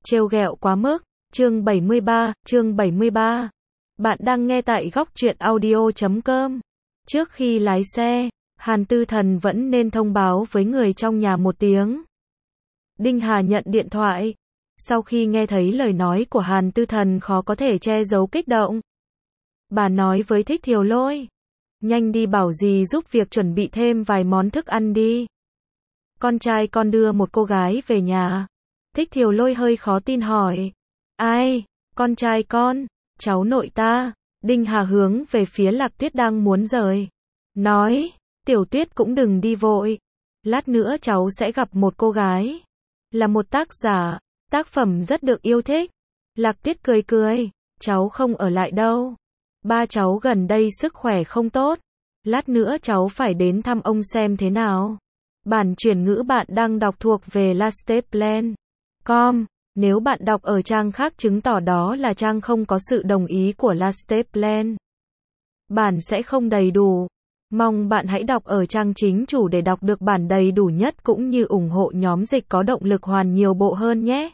Trêu ghẹo quá mức. Chương 73. Bạn đang nghe tại góc truyện audio.com. Trước khi lái xe, Hàn Tư Thần vẫn nên thông báo với người trong nhà một tiếng. Đinh Hà nhận điện thoại. Sau khi nghe thấy lời nói của Hàn Tư Thần khó có thể che giấu kích động. Bà nói với Thích Thiều Lôi. Nhanh đi bảo dì giúp việc chuẩn bị thêm vài món thức ăn đi. Con trai con đưa một cô gái về nhà. Thích Thiều Lôi hơi khó tin hỏi. Ai? Con trai con? Cháu nội ta. Đinh Hà hướng về phía Lạc Tuyết đang muốn rời. Nói, Tiểu Tuyết cũng đừng đi vội. Lát nữa cháu sẽ gặp một cô gái. Là một tác giả. Tác phẩm rất được yêu thích. Lạc Tuyết cười cười. Cháu không ở lại đâu. Ba cháu gần đây sức khỏe không tốt. Lát nữa cháu phải đến thăm ông xem thế nào. Bản chuyển ngữ bạn đang đọc thuộc về lasteplan.com. Nếu bạn đọc ở trang khác chứng tỏ đó là trang không có sự đồng ý của Lasteplan. Bản sẽ không đầy đủ. Mong bạn hãy đọc ở trang chính chủ để đọc được bản đầy đủ nhất cũng như ủng hộ nhóm dịch có động lực hoàn nhiều bộ hơn nhé.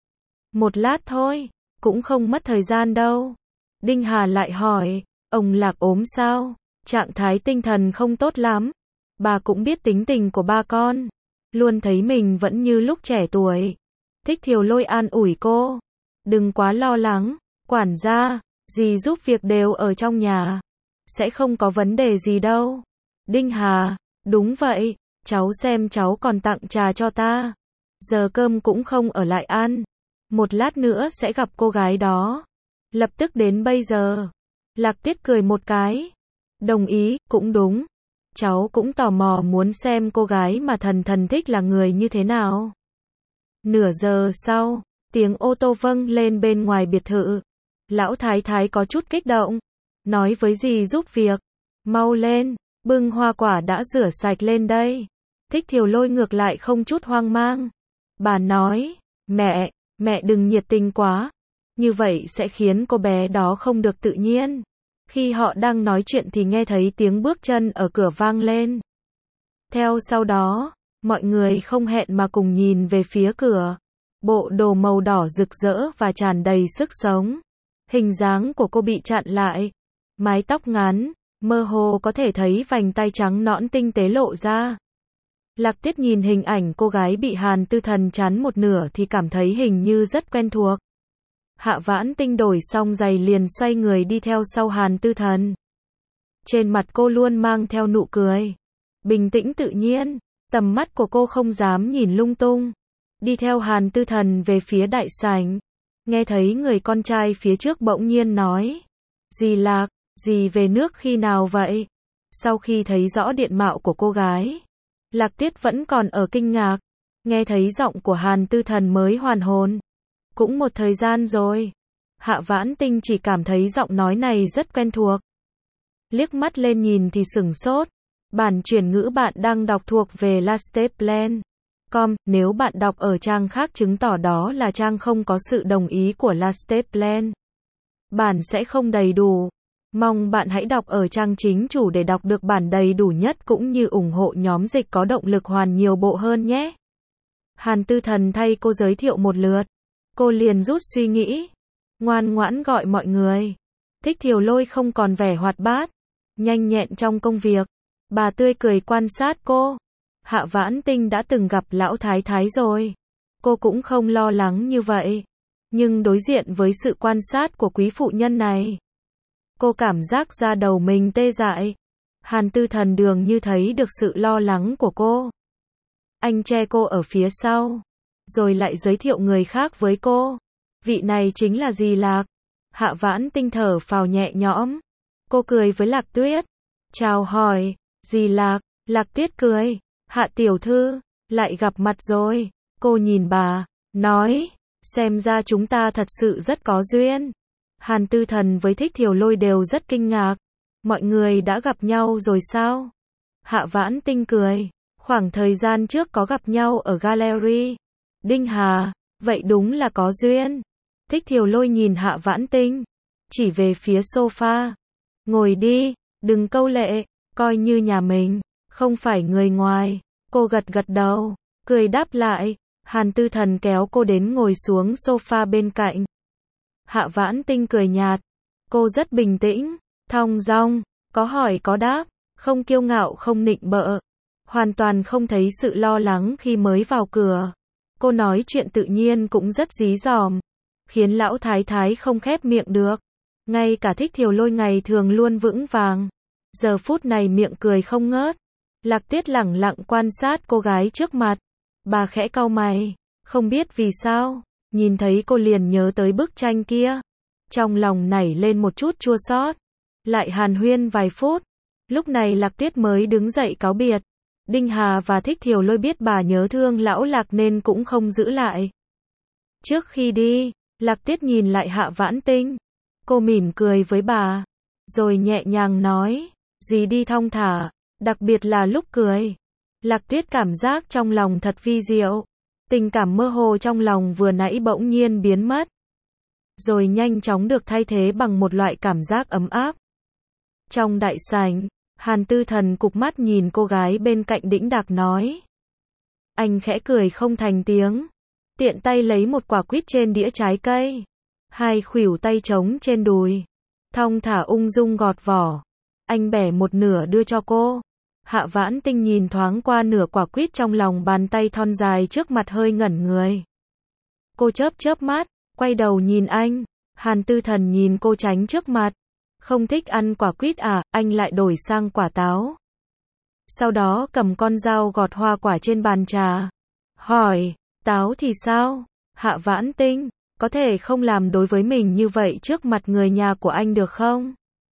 Một lát thôi, cũng không mất thời gian đâu. Đinh Hà lại hỏi, ông Lạc ốm sao? Trạng thái tinh thần không tốt lắm. Bà cũng biết tính tình của ba con. Luôn thấy mình vẫn như lúc trẻ tuổi. Thích Thiều Lôi an ủi cô. Đừng quá lo lắng. Quản gia, dì giúp việc đều ở trong nhà. Sẽ không có vấn đề gì đâu. Đinh Hà, đúng vậy. Cháu xem cháu còn tặng trà cho ta. Giờ cơm cũng không ở lại ăn. Một lát nữa sẽ gặp cô gái đó. Lập tức đến bây giờ. Lạc Tuyết cười một cái. Đồng ý, cũng đúng. Cháu cũng tò mò muốn xem cô gái mà thần thích là người như thế nào. Nửa giờ sau, tiếng ô tô vâng lên bên ngoài biệt thự. Lão Thái Thái có chút kích động. Nói với dì giúp việc. Mau lên, bưng hoa quả đã rửa sạch lên đây. Thích Thiều Lôi ngược lại không chút hoang mang. Bà nói, mẹ đừng nhiệt tình quá. Như vậy sẽ khiến cô bé đó không được tự nhiên. Khi họ đang nói chuyện thì nghe thấy tiếng bước chân ở cửa vang lên. Theo sau đó, mọi người không hẹn mà cùng nhìn về phía cửa. Bộ đồ màu đỏ rực rỡ và tràn đầy sức sống. Hình dáng của cô bị chặn lại. Mái tóc ngắn, mơ hồ có thể thấy vành tai trắng nõn tinh tế lộ ra. Lạc Tuyết nhìn hình ảnh cô gái bị Hàn Tư Thần chắn một nửa thì cảm thấy hình như rất quen thuộc. Hạ Vãn Tinh đổi xong giày liền xoay người đi theo sau Hàn Tư Thần. Trên mặt cô luôn mang theo nụ cười. Bình tĩnh tự nhiên, tầm mắt của cô không dám nhìn lung tung. Đi theo Hàn Tư Thần về phía đại sảnh. Nghe thấy người con trai phía trước bỗng nhiên nói. Dì Lạc, dì về nước khi nào vậy? Sau khi thấy rõ diện mạo của cô gái, Lạc Tuyết vẫn còn ở kinh ngạc. Nghe thấy giọng của Hàn Tư Thần mới hoàn hồn. Cũng một thời gian rồi. Hạ Vãn Tinh chỉ cảm thấy giọng nói này rất quen thuộc. Liếc mắt lên nhìn thì sửng sốt. Bản chuyển ngữ bạn đang đọc thuộc về Lasteplan.com. Nếu bạn đọc ở trang khác chứng tỏ đó là trang không có sự đồng ý của Lasteplan. Bản sẽ không đầy đủ. Mong bạn hãy đọc ở trang chính chủ để đọc được bản đầy đủ nhất cũng như ủng hộ nhóm dịch có động lực hoàn nhiều bộ hơn nhé. Hàn Tư Thần thay cô giới thiệu một lượt. Cô liền rút suy nghĩ. Ngoan ngoãn gọi mọi người. Thích Thiều Lôi không còn vẻ hoạt bát. Nhanh nhẹn trong công việc. Bà tươi cười quan sát cô. Hạ Vãn Tinh đã từng gặp Lão Thái Thái rồi. Cô cũng không lo lắng như vậy. Nhưng đối diện với sự quan sát của quý phụ nhân này, cô cảm giác da đầu mình tê dại. Hàn Tư Thần dường như thấy được sự lo lắng của cô. Anh che cô ở phía sau. Rồi lại giới thiệu người khác với cô. Vị này chính là dì Lạc. Hạ Vãn Tinh thở phào nhẹ nhõm. Cô cười với Lạc Tuyết. Chào hỏi, dì Lạc. Lạc Tuyết cười. Hạ tiểu thư, lại gặp mặt rồi. Cô nhìn bà, nói, xem ra chúng ta thật sự rất có duyên. Hàn Tư Thần với Thích Thiều Lôi đều rất kinh ngạc. Mọi người đã gặp nhau rồi sao? Hạ Vãn Tinh cười. Khoảng thời gian trước có gặp nhau ở gallery. Đinh Hà, vậy đúng là có duyên. Thích Thiều Lôi nhìn Hạ Vãn Tinh. Chỉ về phía sofa. Ngồi đi, đừng câu lệ, coi như nhà mình, không phải người ngoài. Cô gật gật đầu, cười đáp lại. Hàn Tư Thần kéo cô đến ngồi xuống sofa bên cạnh. Hạ Vãn Tinh cười nhạt. Cô rất bình tĩnh, thong dong, có hỏi có đáp, không kiêu ngạo không nịnh bợ. Hoàn toàn không thấy sự lo lắng khi mới vào cửa. Cô nói chuyện tự nhiên cũng rất dí dỏm, khiến lão thái thái không khép miệng được. Ngay cả Thích Thiều Lôi ngày thường luôn vững vàng, giờ phút này miệng cười không ngớt. Lạc Tuyết lẳng lặng quan sát cô gái trước mặt. Bà khẽ cau mày, không biết vì sao, nhìn thấy cô liền nhớ tới bức tranh kia. Trong lòng nảy lên một chút chua xót. Lại hàn huyên vài phút, lúc này Lạc Tuyết mới đứng dậy cáo biệt. Đinh Hà và Thích Thiều Lôi biết bà nhớ thương lão Lạc nên cũng không giữ lại. Trước khi đi, Lạc Tuyết nhìn lại Hạ Vãn Tinh. Cô mỉm cười với bà, rồi nhẹ nhàng nói, dì đi thong thả, đặc biệt là lúc cười. Lạc Tuyết cảm giác trong lòng thật vi diệu. Tình cảm mơ hồ trong lòng vừa nãy bỗng nhiên biến mất, rồi nhanh chóng được thay thế bằng một loại cảm giác ấm áp. Trong đại sảnh, Hàn Tư Thần cụp mắt nhìn cô gái bên cạnh đĩnh đạc nói. Anh khẽ cười không thành tiếng, tiện tay lấy một quả quýt trên đĩa trái cây. Hai khuỷu tay trống trên đùi, thong thả ung dung gọt vỏ. Anh bẻ một nửa đưa cho cô. Hạ Vãn Tinh nhìn thoáng qua nửa quả quýt trong lòng bàn tay thon dài trước mặt hơi ngẩn người. Cô chớp chớp mắt, quay đầu nhìn anh. Hàn Tư Thần nhìn cô tránh trước mặt. Không thích ăn quả quýt à, anh lại đổi sang quả táo. Sau đó cầm con dao gọt hoa quả trên bàn trà. Hỏi, táo thì sao? Hạ Vãn Tinh, có thể không làm đối với mình như vậy trước mặt người nhà của anh được không?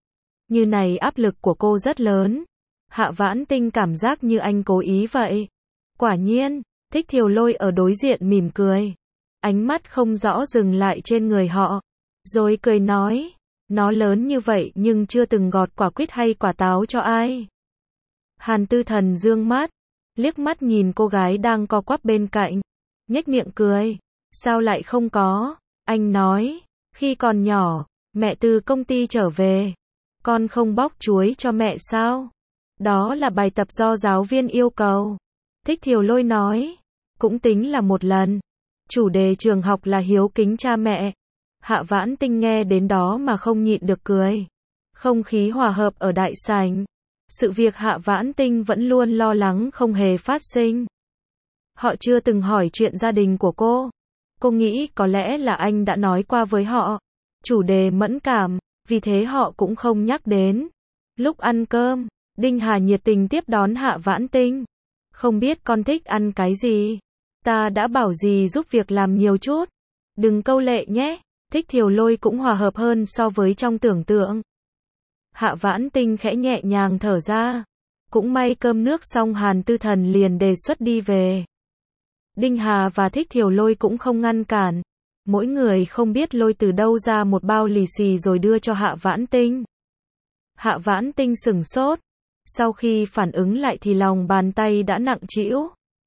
Như này áp lực của cô rất lớn. Hạ Vãn Tinh cảm giác như anh cố ý vậy. Quả nhiên, Thích Thiều Lôi ở đối diện mỉm cười. Ánh mắt không rõ dừng lại trên người họ. Rồi cười nói, nó lớn như vậy nhưng chưa từng gọt quả quýt hay quả táo cho ai. Hàn Tư Thần dương mắt, liếc mắt nhìn cô gái đang co quắp bên cạnh. Nhếch miệng cười, sao lại không có? Anh nói, khi còn nhỏ, mẹ từ công ty trở về. Con không bóc chuối cho mẹ sao? Đó là bài tập do giáo viên yêu cầu. Thích Thiều Lôi nói, cũng tính là một lần. Chủ đề trường học là hiếu kính cha mẹ. Hạ Vãn Tinh nghe đến đó mà không nhịn được cười. Không khí hòa hợp ở đại sảnh. Sự việc Hạ Vãn Tinh vẫn luôn lo lắng không hề phát sinh. Họ chưa từng hỏi chuyện gia đình của cô. Cô nghĩ có lẽ là anh đã nói qua với họ. Chủ đề mẫn cảm, vì thế họ cũng không nhắc đến. Lúc ăn cơm, Đinh Hà nhiệt tình tiếp đón Hạ Vãn Tinh. Không biết con thích ăn cái gì? Ta đã bảo dì giúp việc làm nhiều chút. Đừng câu lệ nhé. Thích Thiều Lôi cũng hòa hợp hơn so với trong tưởng tượng. Hạ Vãn Tinh khẽ nhẹ nhàng thở ra. Cũng may cơm nước xong Hàn Tư Thần liền đề xuất đi về. Đinh Hà và Thích Thiều Lôi cũng không ngăn cản. Mỗi người không biết lôi từ đâu ra một bao lì xì rồi đưa cho Hạ Vãn Tinh. Hạ Vãn Tinh sửng sốt. Sau khi phản ứng lại thì lòng bàn tay đã nặng trĩu.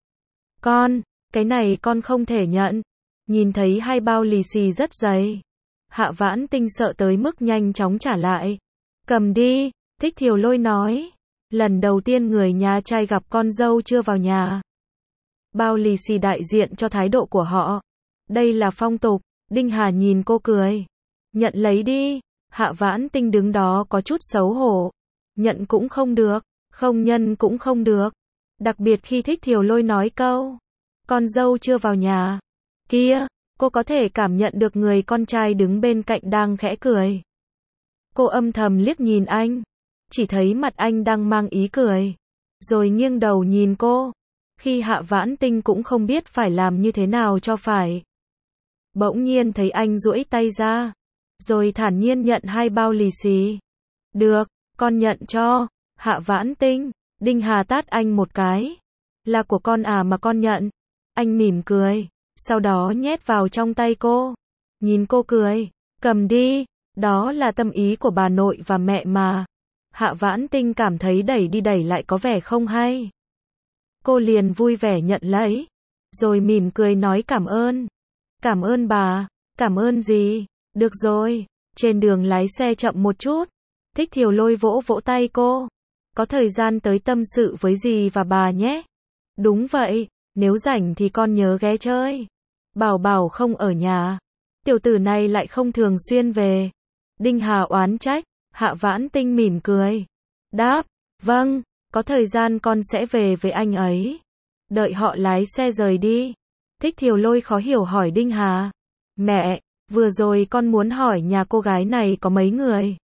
Con, cái này con không thể nhận. Nhìn thấy hai bao lì xì rất dày. Hạ Vãn Tinh sợ tới mức nhanh chóng trả lại. Cầm đi, Thích Thiều Lôi nói. Lần đầu tiên người nhà trai gặp con dâu chưa vào nhà. Bao lì xì đại diện cho thái độ của họ. Đây là phong tục. Đinh Hà nhìn cô cười. Nhận lấy đi. Hạ Vãn Tinh đứng đó có chút xấu hổ. Nhận cũng không được, không nhân cũng không được. Đặc biệt khi Thích Thiều Lôi nói câu, con dâu chưa vào nhà. Kia, cô có thể cảm nhận được người con trai đứng bên cạnh đang khẽ cười. Cô âm thầm liếc nhìn anh, chỉ thấy mặt anh đang mang ý cười. Rồi nghiêng đầu nhìn cô. Khi Hạ Vãn Tinh cũng không biết phải làm như thế nào cho phải. Bỗng nhiên thấy anh duỗi tay ra, rồi thản nhiên nhận hai bao lì xì. Được, con nhận cho. Hạ Vãn Tinh. Đinh Hà tát anh một cái. Là của con à mà con nhận. Anh mỉm cười, sau đó nhét vào trong tay cô. Nhìn cô cười, cầm đi, đó là tâm ý của bà nội và mẹ mà. Hạ Vãn Tinh cảm thấy đẩy đi đẩy lại có vẻ không hay. Cô liền vui vẻ nhận lấy, rồi mỉm cười nói cảm ơn. Cảm ơn bà. Cảm ơn gì? Được rồi, trên đường lái xe chậm một chút. Thích Thiều Lôi vỗ vỗ tay cô. Có thời gian tới tâm sự với dì và bà nhé. Đúng vậy, nếu rảnh thì con nhớ ghé chơi. Bảo Bảo không ở nhà. Tiểu tử này lại không thường xuyên về. Đinh Hà oán trách. Hạ Vãn Tinh mỉm cười. Đáp, vâng, có thời gian con sẽ về với anh ấy. Đợi họ lái xe rời đi. Thích Thiều Lôi khó hiểu hỏi Đinh Hà. Mẹ, vừa rồi con muốn hỏi nhà cô gái này có mấy người?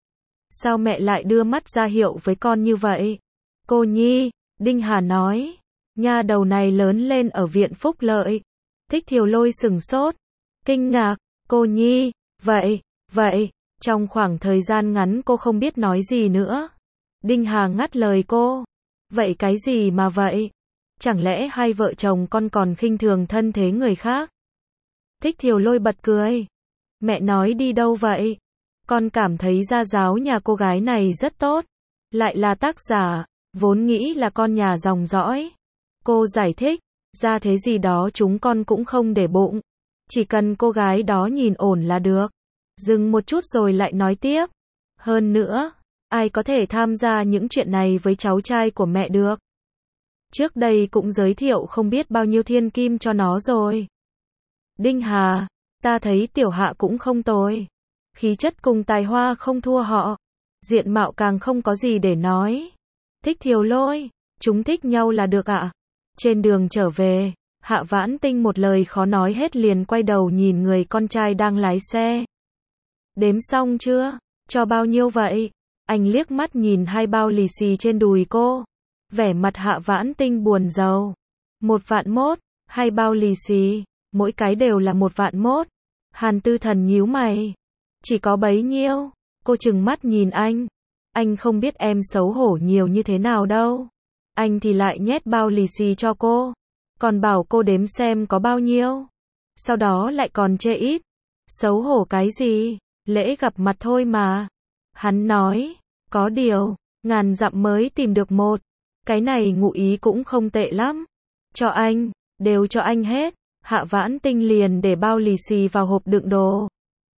Sao mẹ lại đưa mắt ra hiệu với con như vậy? Cô Nhi, Đinh Hà nói. Nha đầu này lớn lên ở viện Phúc Lợi. Thích Thiều Lôi sửng sốt. Kinh ngạc, cô Nhi, vậy. Trong khoảng thời gian ngắn cô không biết nói gì nữa. Đinh Hà ngắt lời cô. Vậy cái gì mà vậy? Chẳng lẽ hai vợ chồng con còn khinh thường thân thế người khác? Thích Thiều Lôi bật cười. Mẹ nói đi đâu vậy? Con cảm thấy gia giáo nhà cô gái này rất tốt. Lại là tác giả, vốn nghĩ là con nhà dòng dõi. Cô giải thích, ra thế gì đó chúng con cũng không để bụng. Chỉ cần cô gái đó nhìn ổn là được. Dừng một chút rồi lại nói tiếp. Hơn nữa, ai có thể tham gia những chuyện này với cháu trai của mẹ được. Trước đây cũng giới thiệu không biết bao nhiêu thiên kim cho nó rồi. Đinh Hà, ta thấy Tiểu Hạ cũng không tồi. Khí chất cùng tài hoa không thua họ. Diện mạo càng không có gì để nói. Thích Thiều Lôi, chúng thích nhau là được ạ. Trên đường trở về, Hạ Vãn Tinh một lời khó nói hết liền quay đầu nhìn người con trai đang lái xe. Đếm xong chưa? Cho bao nhiêu vậy? Anh liếc mắt nhìn hai bao lì xì trên đùi cô. Vẻ mặt Hạ Vãn Tinh buồn rầu. 1.100.000, hai bao lì xì, mỗi cái đều là 1.100.000. Hàn Tư Thần nhíu mày. Chỉ có bấy nhiêu? Cô trừng mắt nhìn anh. Anh không biết em xấu hổ nhiều như thế nào đâu. Anh thì lại nhét bao lì xì cho cô. Còn bảo cô đếm xem có bao nhiêu. Sau đó lại còn chê ít. Xấu hổ cái gì? Lễ gặp mặt thôi mà. Hắn nói. Có điều, ngàn dặm mới tìm được một. Cái này ngụ ý cũng không tệ lắm. Cho anh, đều cho anh hết. Hạ Vãn Tinh liền để bao lì xì vào hộp đựng đồ.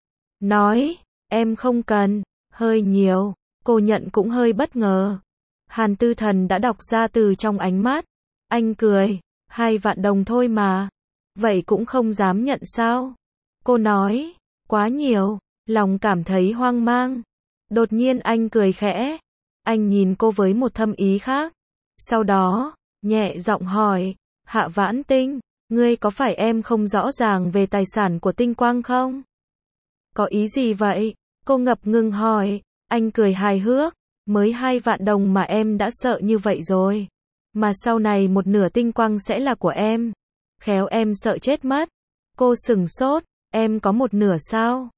Nói, em không cần, hơi nhiều. Cô nhận cũng hơi bất ngờ. Hàn Tư Thần đã đọc ra từ trong ánh mắt. Anh cười, 2 vạn đồng thôi mà. Vậy cũng không dám nhận sao? Cô nói, quá nhiều, lòng cảm thấy hoang mang. Đột nhiên anh cười khẽ. Anh nhìn cô với một thâm ý khác. Sau đó, nhẹ giọng hỏi, Hạ Vãn Tinh, ngươi có phải em không rõ ràng về tài sản của Tinh Quang không? Có ý gì vậy? Cô ngập ngừng hỏi. Anh cười hài hước. Mới 2 vạn đồng mà em đã sợ như vậy rồi. Mà sau này một nửa Tinh Quang sẽ là của em. Khéo em sợ chết mất. Cô sửng sốt. Em có một nửa sao?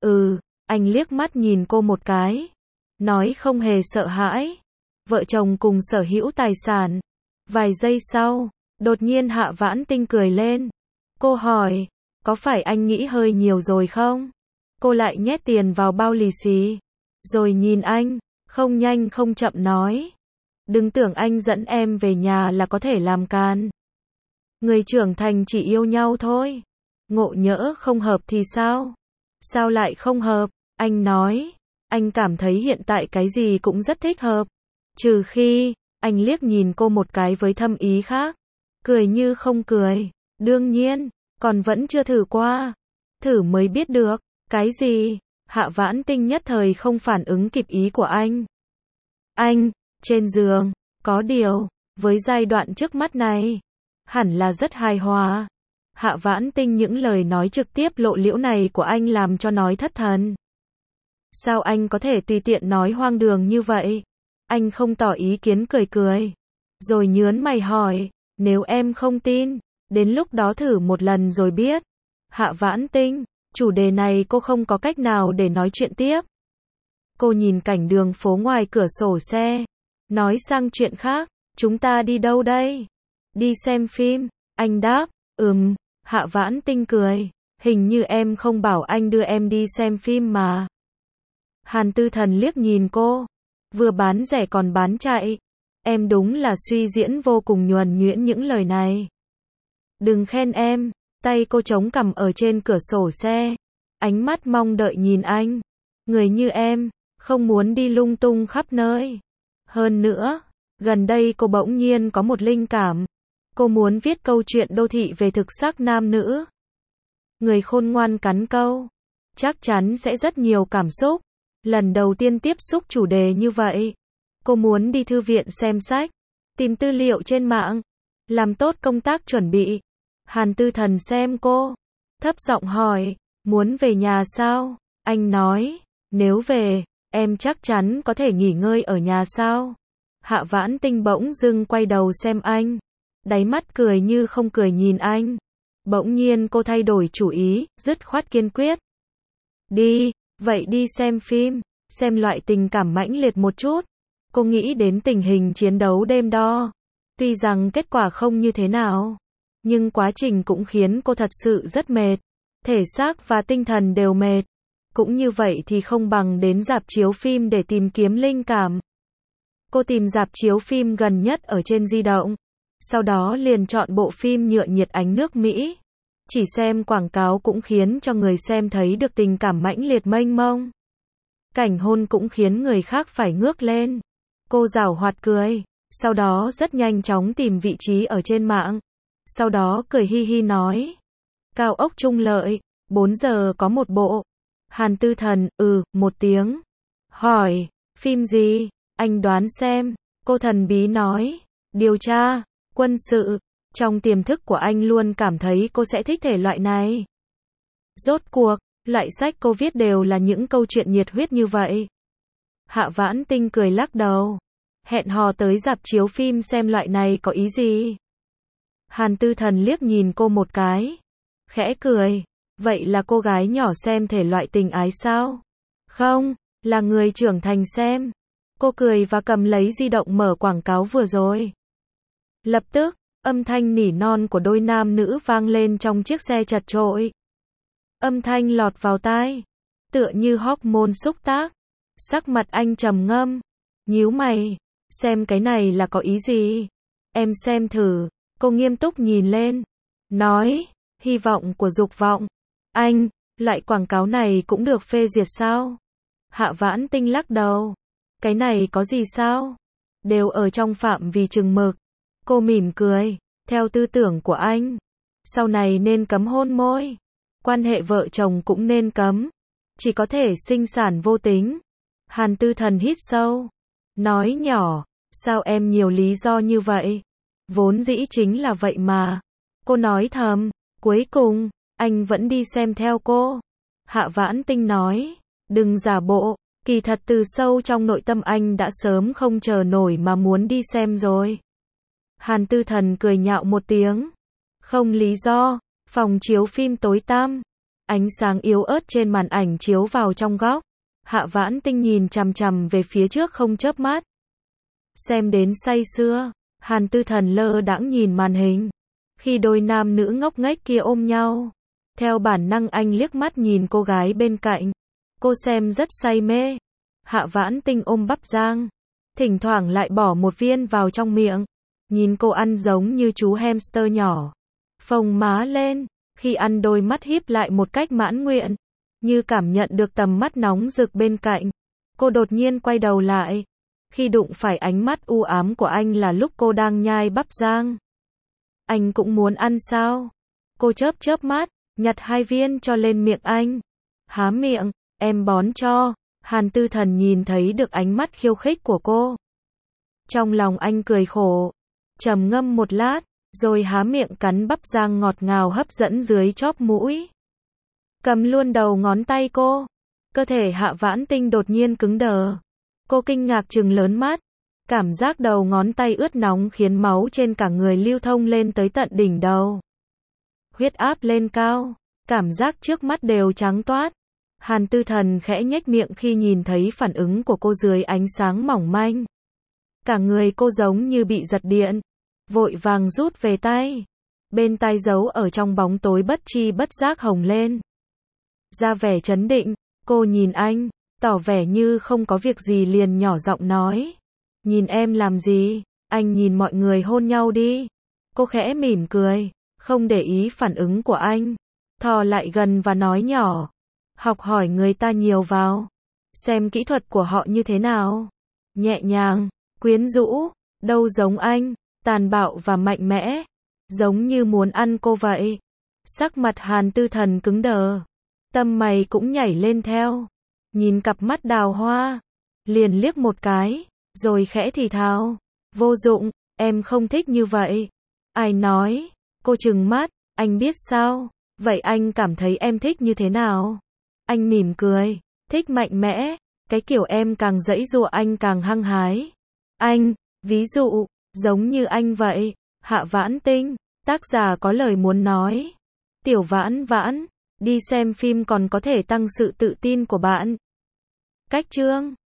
Anh liếc mắt nhìn cô một cái. Nói không hề sợ hãi. Vợ chồng cùng sở hữu tài sản. Vài giây sau, đột nhiên Hạ Vãn Tinh cười lên. Cô hỏi, có phải anh nghĩ hơi nhiều rồi không? Cô lại nhét tiền vào bao lì xì. Rồi nhìn anh, không nhanh không chậm nói. Đừng tưởng anh dẫn em về nhà là có thể làm càn. Người trưởng thành chỉ yêu nhau thôi. Ngộ nhỡ không hợp thì sao? Sao lại không hợp? Anh nói. Anh cảm thấy hiện tại cái gì cũng rất thích hợp. Trừ khi, anh liếc nhìn cô một cái với thâm ý khác. Cười như không cười. Đương nhiên, còn vẫn chưa thử qua. Thử mới biết được. Cái gì? Hạ Vãn Tinh nhất thời không phản ứng kịp ý của anh. Anh, trên giường, có điều, với giai đoạn trước mắt này, hẳn là rất hài hòa. Hạ Vãn Tinh những lời nói trực tiếp lộ liễu này của anh làm cho nói thất thần. Sao anh có thể tùy tiện nói hoang đường như vậy? Anh không tỏ ý kiến cười cười. Rồi nhớn mày hỏi, nếu em không tin, đến lúc đó thử một lần rồi biết. Hạ Vãn Tinh, chủ đề này cô không có cách nào để nói chuyện tiếp. Cô nhìn cảnh đường phố ngoài cửa sổ xe. Nói sang chuyện khác, chúng ta đi đâu đây? Đi xem phim, anh đáp, Hạ Vãn Tinh cười. Hình như em không bảo anh đưa em đi xem phim mà. Hàn Tư Thần liếc nhìn cô. Vừa bán rẻ còn bán chạy. Em đúng là suy diễn vô cùng nhuần nhuyễn những lời này. Đừng khen em. Tay cô chống cằm ở trên cửa sổ xe. Ánh mắt mong đợi nhìn anh. Người như em, không muốn đi lung tung khắp nơi. Hơn nữa, gần đây cô bỗng nhiên có một linh cảm. Cô muốn viết câu chuyện đô thị về thực xác nam nữ. Người khôn ngoan cắn câu. Chắc chắn sẽ rất nhiều cảm xúc. Lần đầu tiên tiếp xúc chủ đề như vậy. Cô muốn đi thư viện xem sách. Tìm tư liệu trên mạng. Làm tốt công tác chuẩn bị. Hàn Tư Thần xem cô. Thấp giọng hỏi. Muốn về nhà sao? Anh nói. Nếu về, em chắc chắn có thể nghỉ ngơi ở nhà sao? Hạ Vãn Tinh bỗng dưng quay đầu xem anh. Đáy mắt cười như không cười nhìn anh. Bỗng nhiên cô thay đổi chủ ý, dứt khoát kiên quyết. Đi, vậy đi xem phim, xem loại tình cảm mãnh liệt một chút. Cô nghĩ đến tình hình chiến đấu đêm đó. Tuy rằng kết quả không như thế nào, nhưng quá trình cũng khiến cô thật sự rất mệt. Thể xác và tinh thần đều mệt. Cũng như vậy thì không bằng đến rạp chiếu phim để tìm kiếm linh cảm. Cô tìm rạp chiếu phim gần nhất ở trên di động. Sau đó liền chọn bộ phim Nhựa nhiệt ánh nước Mỹ. Chỉ xem quảng cáo cũng khiến cho người xem thấy được tình cảm mãnh liệt mênh mông. Cảnh hôn cũng khiến người khác phải ngước lên. Cô giảo hoạt cười. Sau đó rất nhanh chóng tìm vị trí ở trên mạng. Sau đó cười hi hi nói. Cao ốc Trung Lợi, 4 giờ có một bộ. Hàn Tư Thần, một tiếng. Hỏi, phim gì? Anh đoán xem. Cô thần bí nói. Điều tra, quân sự. Trong tiềm thức của anh luôn cảm thấy cô sẽ thích thể loại này. Rốt cuộc, loại sách cô viết đều là những câu chuyện nhiệt huyết như vậy. Hạ Vãn Tinh cười lắc đầu. Hẹn hò tới rạp chiếu phim xem loại này có ý gì? Hàn Tư Thần liếc nhìn cô một cái. Khẽ cười. Vậy là cô gái nhỏ xem thể loại tình ái sao? Không, là người trưởng thành xem. Cô cười và cầm lấy di động mở quảng cáo vừa rồi. Lập tức, âm thanh nỉ non của đôi nam nữ vang lên trong chiếc xe chật chội. Âm thanh lọt vào tai, tựa như hormone xúc tác. Sắc mặt anh trầm ngâm, nhíu mày, xem cái này là có ý gì? Em xem thử. Cô nghiêm túc nhìn lên, nói, hy vọng của dục vọng. Anh, loại quảng cáo này cũng được phê duyệt sao? Hạ Vãn Tinh lắc đầu. Cái này có gì sao? Đều ở trong phạm vi chừng mực. Cô mỉm cười. Theo tư tưởng của anh, sau này nên cấm hôn môi. Quan hệ vợ chồng cũng nên cấm. Chỉ có thể sinh sản vô tính. Hàn Tư Thần hít sâu. Nói nhỏ, sao em nhiều lý do như vậy? Vốn dĩ chính là vậy mà. Cô nói thầm. Cuối cùng, anh vẫn đi xem theo cô. Hạ Vãn Tinh nói. Đừng giả bộ. Kỳ thật từ sâu trong nội tâm anh đã sớm không chờ nổi mà muốn đi xem rồi. Hàn Tư Thần cười nhạo một tiếng. Không lý do. Phòng chiếu phim tối tăm. Ánh sáng yếu ớt trên màn ảnh chiếu vào trong góc. Hạ Vãn Tinh nhìn chằm chằm về phía trước không chớp mắt. Xem đến say sưa. Hàn Tư Thần lơ đãng nhìn màn hình. Khi đôi nam nữ ngốc nghếch kia ôm nhau. Theo bản năng anh liếc mắt nhìn cô gái bên cạnh. Cô xem rất say mê. Hạ Vãn Tinh ôm bắp rang. Thỉnh thoảng lại bỏ một viên vào trong miệng. Nhìn cô ăn giống như chú hamster nhỏ. Phồng má lên. Khi ăn đôi mắt híp lại một cách mãn nguyện. Như cảm nhận được tầm mắt nóng rực bên cạnh. Cô đột nhiên quay đầu lại. Khi đụng phải ánh mắt u ám của anh là lúc cô đang nhai bắp rang. Anh cũng muốn ăn sao? Cô chớp chớp mắt, nhặt 2 viên cho lên miệng anh. Há miệng, em bón cho. Hàn Tư Thần nhìn thấy được ánh mắt khiêu khích của cô. Trong lòng anh cười khổ. Trầm ngâm một lát, rồi há miệng cắn bắp rang ngọt ngào hấp dẫn dưới chóp mũi. Cầm luôn đầu ngón tay cô. Cơ thể Hạ Vãn Tinh đột nhiên cứng đờ. Cô kinh ngạc trừng lớn mắt. Cảm giác đầu ngón tay ướt nóng khiến máu trên cả người lưu thông lên tới tận đỉnh đầu. Huyết áp lên cao. Cảm giác trước mắt đều trắng toát. Hàn Tư Thần khẽ nhếch miệng khi nhìn thấy phản ứng của cô dưới ánh sáng mỏng manh. Cả người cô giống như bị giật điện. Vội vàng rút về tay. Bên tai giấu ở trong bóng tối bất chi bất giác hồng lên. Ra vẻ trấn định, cô nhìn anh, tỏ vẻ như không có việc gì liền nhỏ giọng nói. Nhìn em làm gì? Anh nhìn mọi người hôn nhau đi. Cô khẽ mỉm cười, không để ý phản ứng của anh. Thò lại gần và nói nhỏ. Học hỏi người ta nhiều vào. Xem kỹ thuật của họ như thế nào. Nhẹ nhàng, quyến rũ, đâu giống anh, tàn bạo và mạnh mẽ. giống như muốn ăn cô vậy. Sắc mặt Hàn Tư Thần cứng đờ, tâm mày cũng nhảy lên theo, nhìn cặp mắt đào hoa, liền liếc một cái, rồi khẽ thì thào, vô dụng, em không thích như vậy. Ai nói? Cô trừng mắt, anh biết sao? Vậy anh cảm thấy em thích như thế nào? Anh mỉm cười, thích mạnh mẽ, cái kiểu em càng giãy giụa anh càng hăng hái. Anh, ví dụ, giống như anh vậy. Hạ Vãn Tinh, tác giả có lời muốn nói. Tiểu Vãn Vãn, đi xem phim còn có thể tăng sự tự tin của bạn. Cách chương